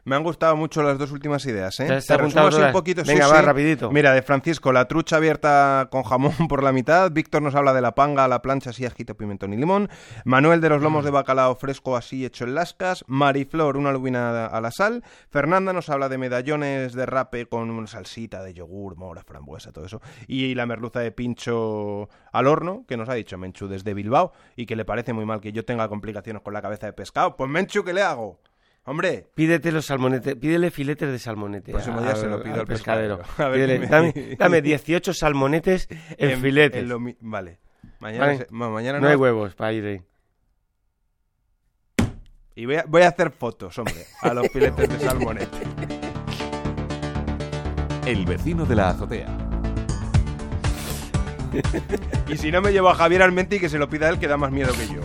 Me han gustado mucho las dos últimas ideas, ¿eh? Te resumo así un poquito. Venga, va, rapidito. Mira, de Francisco, la trucha abierta con jamón por la mitad. Víctor nos habla de la panga a la plancha, así ajito, pimentón y limón. Manuel de los lomos de bacalao fresco así hecho en lascas. Mariflor, una lubina a la sal. Fernanda nos habla de medallones de rape con una salsita de yogur, mora, frambuesa, todo eso. Y la merluza de pincho al horno, que nos ha dicho Menchu desde Bilbao, y que le parece muy mal que yo tenga complicaciones con la cabeza de pescado. Pues Menchu, ¿qué le hago? Hombre, pídete los salmonetes, pídele filetes de salmonete. El próximo día se lo pido al pescadero. Ver, dame 18 salmonetes en filetes. Vale. Mañana no hay huevos para ir ahí. Y voy a hacer fotos, hombre, a los filetes de salmonete. El vecino de la azotea. Y si no, me llevo a Javier Armenti y que se lo pida él, que da más miedo que yo.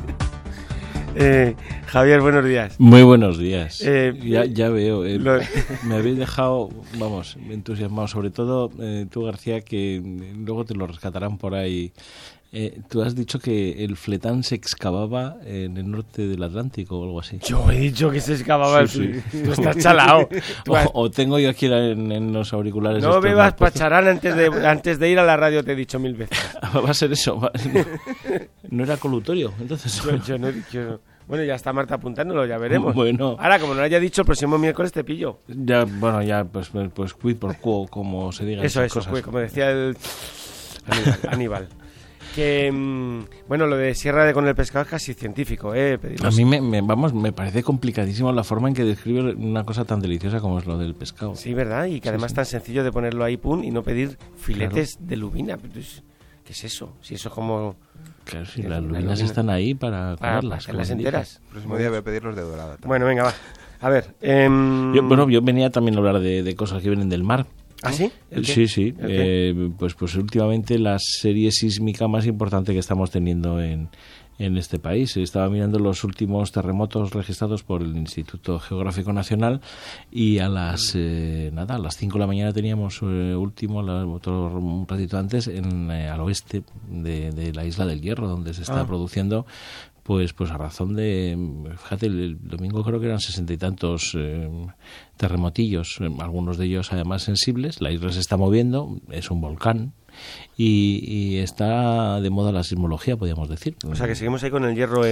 Javier, buenos días. Muy buenos días. Ya veo. Me habéis dejado, vamos, entusiasmado. Sobre todo tú, García, que luego te lo rescatarán por ahí. Tú has dicho que el fletán se excavaba en el norte del Atlántico o algo así. Yo he dicho que se excavaba. Sí. Tú estás chalao. O tengo yo aquí en los auriculares. No bebas pacharán antes de ir a la radio, te he dicho 1000 veces. Va a ser eso. No era colutorio, entonces. Yo no he dicho. Bueno, ya está Marta apuntándolo, ya veremos. Bueno. Ahora, como no lo haya dicho, el próximo miércoles te pillo. Ya, bueno, ya, pues quid por quo, como se diga. Eso, como decía el Aníbal. Que, bueno, lo de Sierra con el pescado es casi científico, A mí me parece complicadísimo la forma en que describe una cosa tan deliciosa como es lo del pescado. Sí, ¿verdad? Y que además es tan sencillo de ponerlo ahí, pum, y no pedir filetes de lubina. ¿Qué es eso? Si eso es como... Claro, si las lubinas están ahí para comerlas. Para las enteras. El próximo día voy a pedirlos de dorada también. Bueno, venga, va. A ver. Yo venía también a hablar de cosas que vienen del mar. ¿Ah, sí? Sí. Pues últimamente la serie sísmica más importante que estamos teniendo en este país. Estaba mirando los últimos terremotos registrados por el Instituto Geográfico Nacional y a las 5 de la mañana teníamos un ratito antes al oeste de la isla del Hierro, donde se está produciendo pues a razón de, fíjate, el domingo creo que eran 60 y tantos terremotillos, algunos de ellos además sensibles. La isla se está moviendo, es un volcán y está de moda la sismología, podríamos decir. O sea que seguimos ahí con el hierro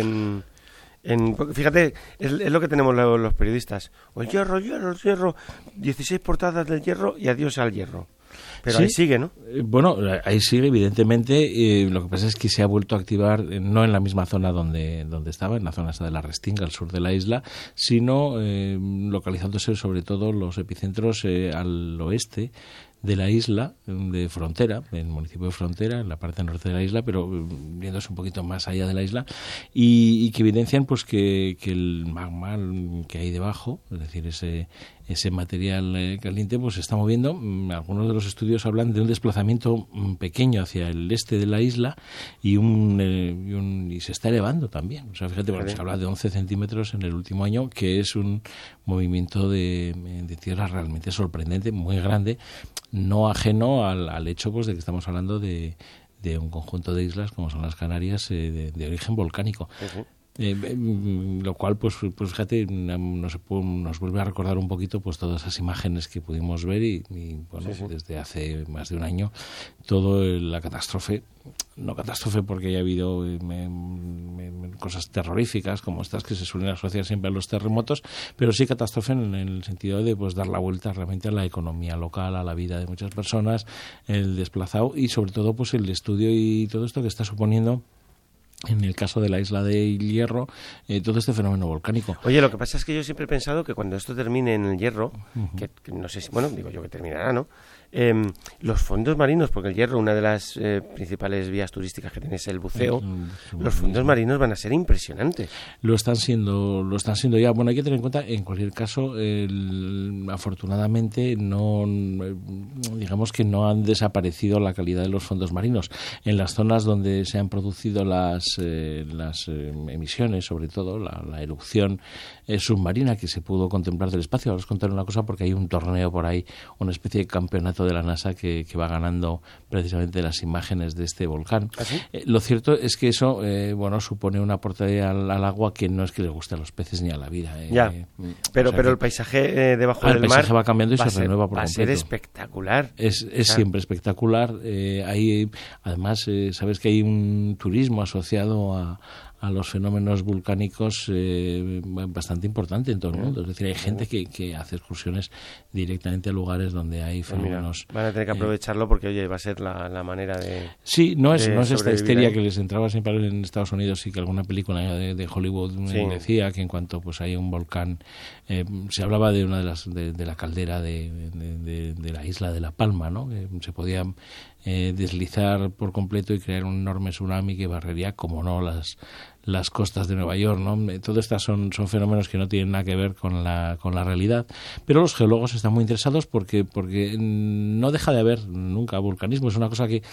fíjate, es lo que tenemos los periodistas. El hierro, 16 portadas del hierro y adiós al hierro. Pero sí, ahí sigue, ¿no? Bueno, ahí sigue, evidentemente. Lo que pasa es que se ha vuelto a activar, no en la misma zona donde estaba, en la zona esta de la Restinga, al sur de la isla, sino localizándose sobre todo los epicentros al oeste de la isla, de Frontera, en el municipio de Frontera, en la parte norte de la isla, pero viéndose un poquito más allá de la isla, y que evidencian pues que el magma que hay debajo, es decir, ese material caliente, pues se está moviendo. Algunos de los estudios hablan de un desplazamiento pequeño hacia el este de la isla y se está elevando también. O sea, fíjate, porque se habla de 11 centímetros en el último año, que es un movimiento de tierra realmente sorprendente, muy grande, no ajeno al hecho pues de que estamos hablando de un conjunto de islas como son las Canarias de origen volcánico. Uh-huh. Lo cual pues fíjate, nos vuelve a recordar un poquito pues todas esas imágenes que pudimos ver y bueno, desde hace más de un año todo la catástrofe, no catástrofe porque haya habido cosas terroríficas como estas que se suelen asociar siempre a los terremotos, pero sí catástrofe en el sentido de pues dar la vuelta realmente a la economía local, a la vida de muchas personas, el desplazado y sobre todo pues el estudio y todo esto que está suponiendo en el caso de la isla de Hierro, todo este fenómeno volcánico. Oye, lo que pasa es que yo siempre he pensado que cuando esto termine en el Hierro, que no sé si, bueno, digo yo que terminará, ¿no? Los fondos marinos, porque el Hierro, una de las principales vías turísticas que tiene es el buceo, los fondos marinos van a ser impresionantes. Lo están siendo ya. Bueno, hay que tener en cuenta, en cualquier caso, afortunadamente digamos que no han desaparecido la calidad de los fondos marinos. En las zonas donde se han producido las emisiones, sobre todo la erupción submarina que se pudo contemplar del espacio. Ahora os contaré una cosa porque hay un torneo por ahí, una especie de campeonato foto de la NASA que va ganando precisamente las imágenes de este volcán. ¿Ah, sí? Lo cierto es que eso supone una aportación al agua que no es que le guste a los peces ni a la vida. Ya, pero el paisaje debajo del mar... El paisaje va cambiando y se renueva por completo. Va a ser espectacular. Es siempre espectacular. Además, sabes que hay un turismo asociado a los fenómenos volcánicos bastante importante en todo el mundo. Es decir, hay gente que hace excursiones directamente a lugares donde hay fenómenos. Van a tener que aprovecharlo porque, oye, va a ser la manera de... Sí, no es esta histeria que les entraba siempre en Estados Unidos y que alguna película de Hollywood decía que en cuanto pues hay un volcán... se hablaba de una de la caldera de la isla de La Palma, ¿no? Que se podía deslizar por completo y crear un enorme tsunami que barrería, como no, las costas de Nueva York, ¿no? Todo estas son fenómenos que no tienen nada que ver con la realidad, pero los geólogos están muy interesados porque no deja de haber nunca vulcanismo, es una cosa que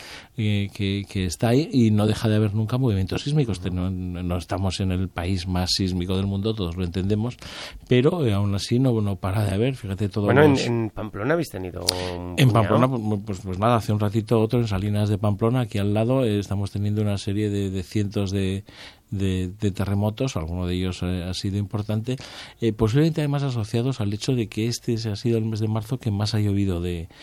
está ahí y no deja de haber nunca movimientos sísmicos. No estamos en el país más sísmico del mundo, todos lo entendemos, pero aún así no para de haber, fíjate todo. Bueno, en Pamplona habéis tenido en Pamplona, pues nada, hace un ratito otro en Salinas de Pamplona, aquí al lado, estamos teniendo una serie de cientos de terremotos, alguno de ellos ha sido importante, posiblemente además asociados al hecho de que este ha sido el mes de marzo que más ha llovido.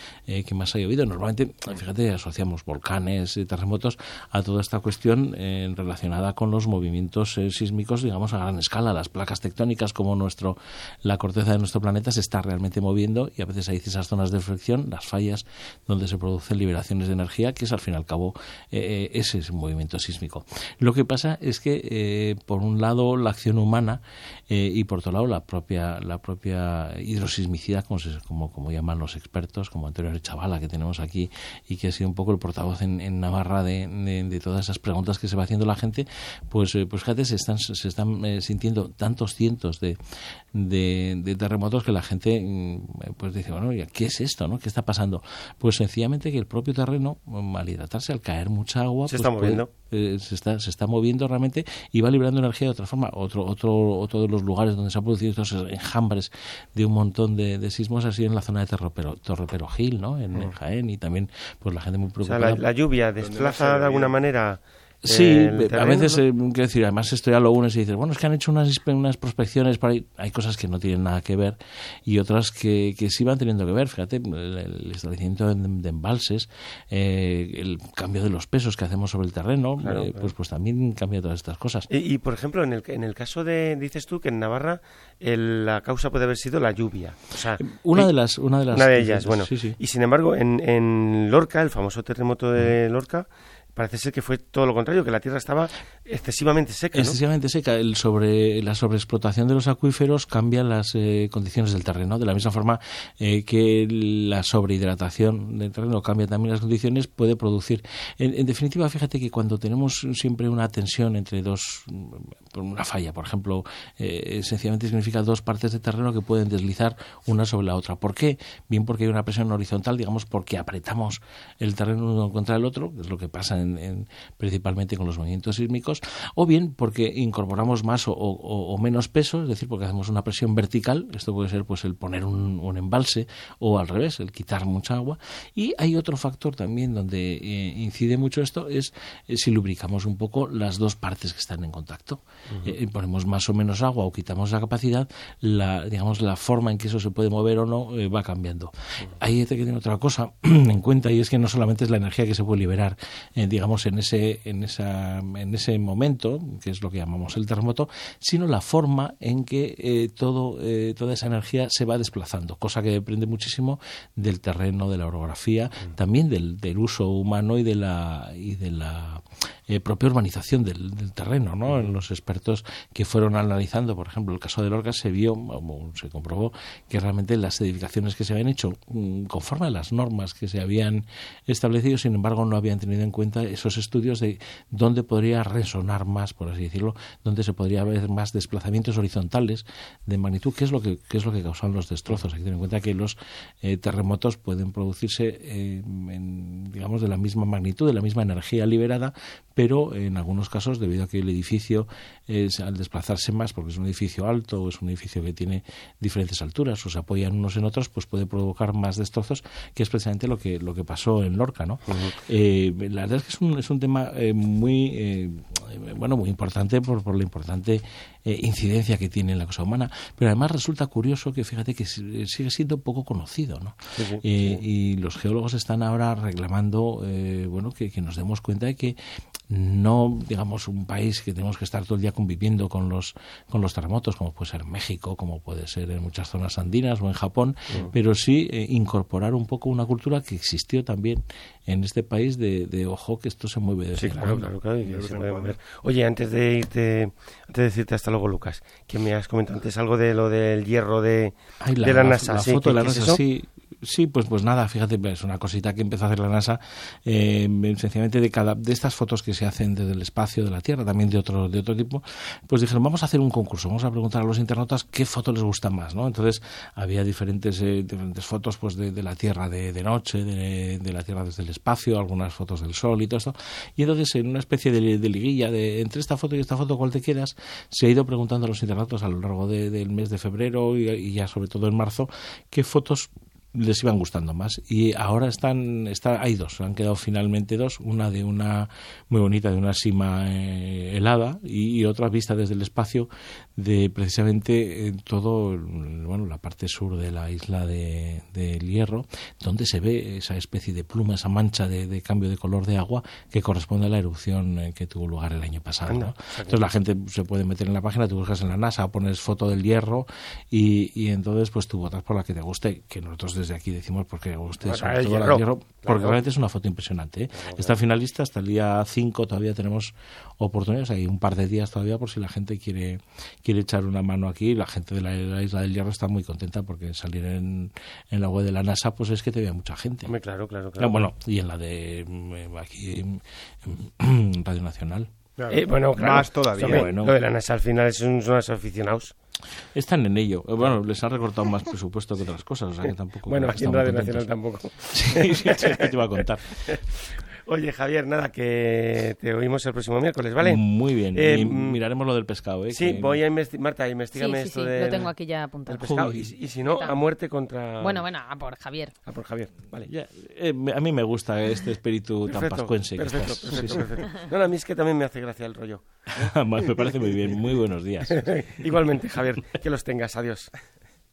Normalmente, fíjate, asociamos volcanes, terremotos a toda esta cuestión relacionada con los movimientos sísmicos, digamos, a gran escala. Las placas tectónicas, como la corteza de nuestro planeta se está realmente moviendo, y a veces hay esas zonas de fricción, las fallas donde se producen liberaciones de energía, que es al fin y al cabo ese es un movimiento sísmico. Lo que pasa es que por un lado la acción humana y por otro lado la propia hidrosismicidad, como llaman los expertos, como Antonio Chavala, que tenemos aquí y que ha sido un poco el portavoz en Navarra de todas esas preguntas que se va haciendo la gente, pues fíjate, se están sintiendo tantos cientos de terremotos que la gente pues dice, bueno, ¿qué es esto, no? ¿Qué está pasando? Pues sencillamente que el propio terreno, al hidratarse, al caer mucha agua, se está moviendo. Se está moviendo realmente y va liberando energía de otra forma. Otro de los lugares donde se han producido estos enjambres de un montón de sismos ha sido en la zona de Torreperogil, ¿no? En Jaén, y también pues la gente muy preocupada. O sea, la lluvia desplaza de alguna manera. Sí, a veces, quiero decir, además esto ya lo unes y dices, bueno, es que han hecho unas prospecciones por ahí, hay cosas que no tienen nada que ver y otras que sí van teniendo que ver. Fíjate, el establecimiento de embalses, el cambio de los pesos que hacemos sobre el terreno, claro. Pues también cambia todas estas cosas. Y por ejemplo, en el caso dices tú que en Navarra la causa puede haber sido la lluvia. O sea, una de ellas, bueno. Sí. Y sin embargo, en Lorca, el famoso terremoto de Lorca, parece ser que fue todo lo contrario, que la tierra estaba excesivamente seca, ¿no? Excesivamente seca. La sobreexplotación de los acuíferos cambia las condiciones del terreno. De la misma forma que la sobrehidratación del terreno cambia también las condiciones, puede producir... En definitiva, fíjate que cuando tenemos siempre una tensión entre una falla, por ejemplo, sencillamente significa dos partes de terreno que pueden deslizar una sobre la otra. ¿Por qué? Bien porque hay una presión horizontal, digamos, porque apretamos el terreno uno contra el otro, que es lo que pasa principalmente con los movimientos sísmicos, o bien porque incorporamos más o menos peso, es decir, porque hacemos una presión vertical. Esto puede ser pues el poner un embalse, o al revés, el quitar mucha agua. Y hay otro factor también donde incide mucho esto, es si lubricamos un poco las dos partes que están en contacto. Ponemos más o menos agua o quitamos la capacidad, la forma en que eso se puede mover o no va cambiando. Ahí hay que tener otra cosa en cuenta, y es que no solamente es la energía que se puede liberar digamos en ese momento, que es lo que llamamos el terremoto, sino la forma en que toda esa energía se va desplazando, cosa que depende muchísimo del terreno, de la orografía, también del uso humano y de la propia urbanización del terreno, ¿no? Los expertos que fueron analizando, por ejemplo, el caso de Lorca, se comprobó que realmente las edificaciones que se habían hecho conforme a las normas que se habían establecido, sin embargo, no habían tenido en cuenta esos estudios de dónde podría resonar más, por así decirlo, dónde se podría ver más desplazamientos horizontales de magnitud, qué es lo que causan los destrozos. Hay que tener en cuenta que los terremotos pueden producirse digamos de la misma magnitud, de la misma energía liberada, pero en algunos casos, debido a que el edificio al desplazarse más, porque es un edificio alto o es un edificio que tiene diferentes alturas o se apoyan unos en otros, pues puede provocar más destrozos, que es precisamente lo que pasó en Lorca, ¿no? La verdad es que es un tema muy importante por la importante incidencia que tiene en la cosa humana, pero además resulta curioso que fíjate que sigue siendo poco conocido, ¿no? Sí. Y los geólogos están ahora reclamando que nos demos cuenta de que no, digamos, un país que tenemos que estar todo el día conviviendo con los terremotos, como puede ser México, como puede ser en muchas zonas andinas o en Japón, pero sí incorporar un poco una cultura que existió también en este país de ojo, que esto se mueve de claro, y que se puede mover. Oye, antes de decirte hasta luego, Lucas, que me has comentado antes algo de lo del hierro de la NASA. La foto de la NASA, sí, pues nada, fíjate, es una cosita que empezó a hacer la NASA, sencillamente de estas fotos que se hacen desde el espacio, de la Tierra, también de otro tipo, pues dijeron, vamos a hacer un concurso, vamos a preguntar a los internautas qué foto les gusta más, ¿no? Entonces había diferentes fotos pues de la Tierra de noche, de la Tierra desde el espacio, algunas fotos del Sol y todo esto, y entonces en una especie de liguilla entre esta foto y esta foto, cuál te quieras, se ha ido preguntando a los internautas a lo largo del mes de febrero y ya sobre todo en marzo, qué fotos les iban gustando más, y ahora hay dos, han quedado finalmente dos, una muy bonita de una sima helada y otra vista desde el espacio de precisamente todo, la parte sur de la isla del Hierro, donde se ve esa especie de pluma, esa mancha de cambio de color de agua que corresponde a la erupción que tuvo lugar el año pasado, ¿no? Entonces la gente se puede meter en la página, tú buscas en la NASA, pones foto del Hierro y entonces pues tú votas por la que te guste, que nosotros desde aquí decimos porque guste sobre todo el Hierro, porque realmente es una foto impresionante, ¿eh? Está finalista hasta el día 5, todavía tenemos oportunidades, hay un par de días todavía por si la gente quiere echar una mano aquí. La gente de la isla del Hierro está muy contenta porque salir en la web de la NASA pues es que te vea mucha gente. Hombre, claro. Bueno, y en la de aquí en Radio Nacional. Claro. Más todavía. Lo de la NASA al final son unos aficionados. Están en ello. Les han recortado más presupuesto que otras cosas, o sea que tampoco. Bueno, aquí en Radio Nacional tampoco. Sí, te iba a contar. Oye, Javier, nada, que te oímos el próximo miércoles, ¿vale? Muy bien. Y miraremos lo del pescado, ¿eh? Sí, voy a investigar. Marta, investígame esto de. Lo tengo aquí ya apuntado. El pescado. Y si no, a muerte contra. Bueno, a por Javier. A por Javier, vale. Ya, a mí me gusta este espíritu tan pascuense. Perfecto. No, a mí es que también me hace gracia el rollo. Me parece muy bien. Muy buenos días. Igualmente, Javier, que los tengas. Adiós.